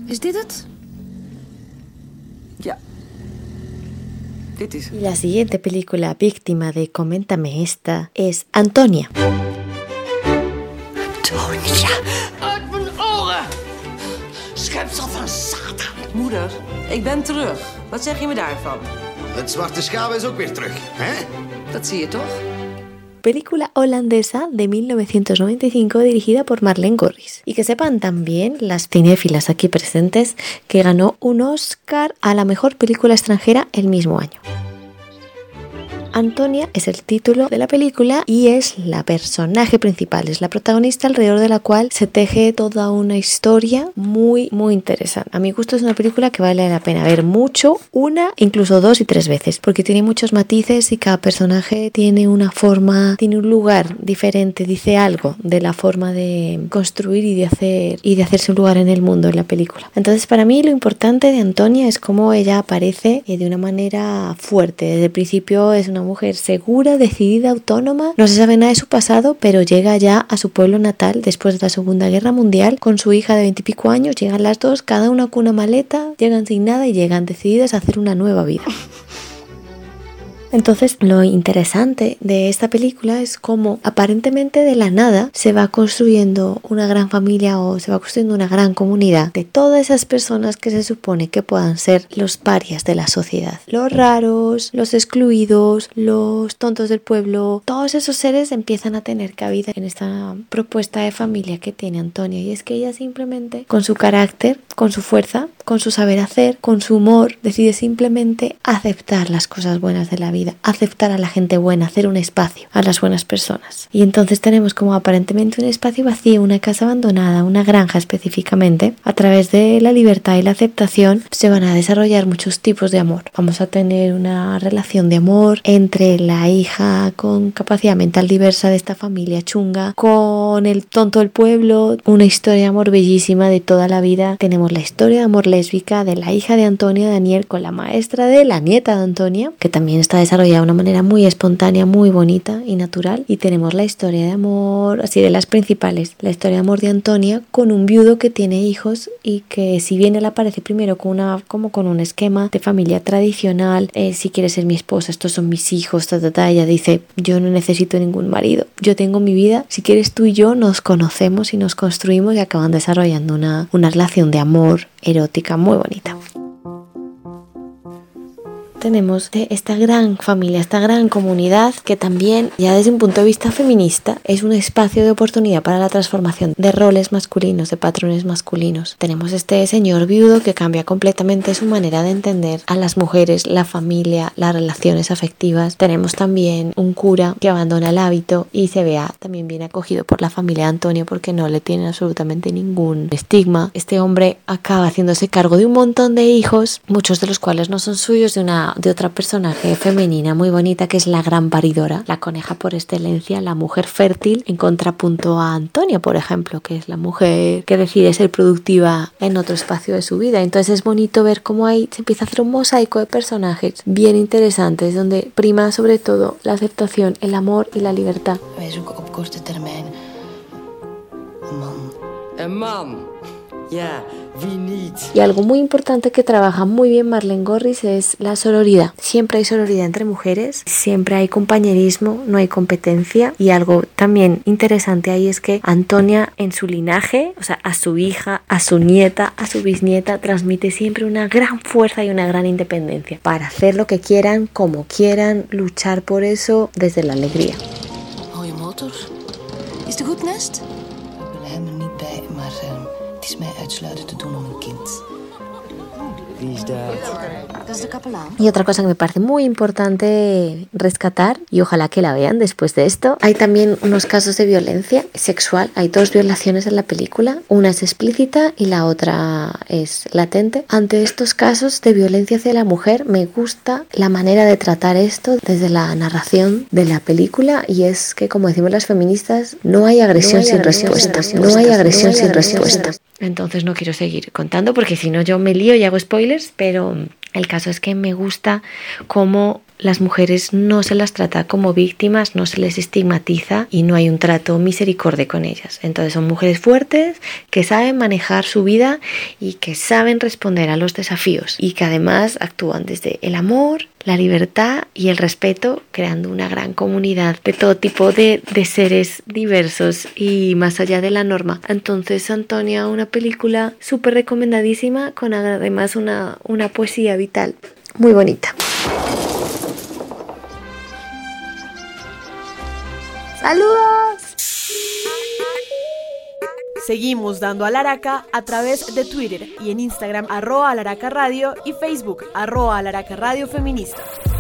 Is dit het? Ja. Dit is het. La siguiente película víctima de Coméntame esta es Antonia. Antonia, uit mijn oren! Schepsel van Satan. Moeder, ik ben terug. Wat zeg je me daarvan? Het zwarte schaap is ook weer terug, hè? Dat zie je toch? Película holandesa de 1995 dirigida por Marlene Gorris. Y que sepan también las cinéfilas aquí presentes que ganó un Oscar a la mejor película extranjera el mismo año. Antonia es el título de la película y es la personaje principal, es la protagonista alrededor de la cual se teje toda una historia muy interesante. A mi gusto es una película que vale la pena ver mucho, una, incluso 2 y 3 veces, porque tiene muchos matices y cada personaje tiene una forma, tiene un lugar diferente, dice algo de la forma de construir y de hacerse un lugar en el mundo en la película. Entonces, para mí lo importante de Antonia es cómo ella aparece de una manera fuerte. Desde el principio es una mujer segura, decidida, autónoma, no se sabe nada de su pasado, pero llega ya a su pueblo natal después de la Segunda Guerra Mundial con su hija de 20 y pico años, llegan las dos, cada una con una maleta, llegan sin nada y llegan decididas a hacer una nueva vida. Entonces, lo interesante de esta película es cómo aparentemente de la nada se va construyendo una gran familia o se va construyendo una gran comunidad de todas esas personas que se supone que puedan ser los parias de la sociedad. Los raros, los excluidos, los tontos del pueblo, todos esos seres empiezan a tener cabida en esta propuesta de familia que tiene Antonia. Y es que ella simplemente, con su carácter, con su fuerza, con su saber hacer, con su humor, decide simplemente aceptar las cosas buenas de la vida, aceptar a la gente buena, hacer un espacio a las buenas personas. Y entonces tenemos como aparentemente un espacio vacío, una casa abandonada, una granja específicamente. A través de la libertad y la aceptación se van a desarrollar muchos tipos de amor. Vamos a tener una relación de amor entre la hija con capacidad mental diversa de esta familia chunga, con el tonto del pueblo, una historia de amor bellísima de toda la vida. Tenemos la historia de amor lésbica de la hija de Antonia, Daniel, con la maestra de la nieta de Antonia, que también está desarrollada de una manera muy espontánea, muy bonita y natural. Y tenemos la historia de amor, así de las principales, la historia de amor de Antonia con un viudo que tiene hijos y que, si bien él aparece primero con un esquema de familia tradicional, si quieres ser mi esposa, estos son mis hijos, ella dice, yo no necesito ningún marido, yo tengo mi vida, si quieres tú y yo nos conocemos y nos construimos, y acaban desarrollando una relación de amor erótica muy bonita. Tenemos esta gran familia, esta gran comunidad que también, ya desde un punto de vista feminista, es un espacio de oportunidad para la transformación de roles masculinos, de patrones masculinos. Tenemos este señor viudo que cambia completamente su manera de entender a las mujeres, la familia, las relaciones afectivas. Tenemos también un cura que abandona el hábito y se vea también bien acogido por la familia de Antonio porque no le tienen absolutamente ningún estigma. Este hombre acaba haciéndose cargo de un montón de hijos, muchos de los cuales no son suyos, de otra personaje femenina muy bonita que es la gran paridora, la coneja por excelencia, la mujer fértil, en contrapunto a Antonia, por ejemplo, que es la mujer que decide ser productiva en otro espacio de su vida. Entonces es bonito ver cómo ahí se empieza a hacer un mosaico de personajes bien interesantes donde prima sobre todo la aceptación, el amor y la libertad. Wij zoeken op korte termijn een man. Een man. Ja, wie niet? Y algo muy importante que trabaja muy bien Marlene Gorris es la sororidad. Siempre hay sororidad entre mujeres, siempre hay compañerismo, no hay competencia. Y algo también interesante ahí es que Antonia en su linaje, o sea, a su hija, a su nieta, a su bisnieta, transmite siempre una gran fuerza y una gran independencia para hacer lo que quieran, como quieran, luchar por eso desde la alegría. Mooie motors. Is het een goed nest? Ik ben er helemaal niet bij, maar het is mij uitsluitend te doen om een kind. Wie is dat? Dat is de kapelaan. Y otra cosa que me parece muy importante rescatar, y ojalá que la vean después de esto, hay también unos casos de violencia sexual. Hay 2 violaciones en la película, una es explícita y la otra es latente. Ante estos casos de violencia hacia la mujer, me gusta la manera de tratar esto desde la narración de la película, y es que, como decimos las feministas, no hay agresión sin respuesta. No hay agresión sin respuesta. Entonces no quiero seguir contando porque si no yo me lío y hago spoilers, pero el caso es que me gusta cómo las mujeres no se las trata como víctimas, no se les estigmatiza y no hay un trato misericordia con ellas. Entonces son mujeres fuertes que saben manejar su vida y que saben responder a los desafíos y que además actúan desde el amor, la libertad y el respeto, creando una gran comunidad de todo tipo de seres diversos y más allá de la norma. Entonces, Antonia, una película súper recomendadísima con además una poesía vital muy bonita. ¡Saludos! Seguimos dando Alaraca a través de Twitter y en Instagram @Alaraca Radio y Facebook @Alaraca Radio Feminista.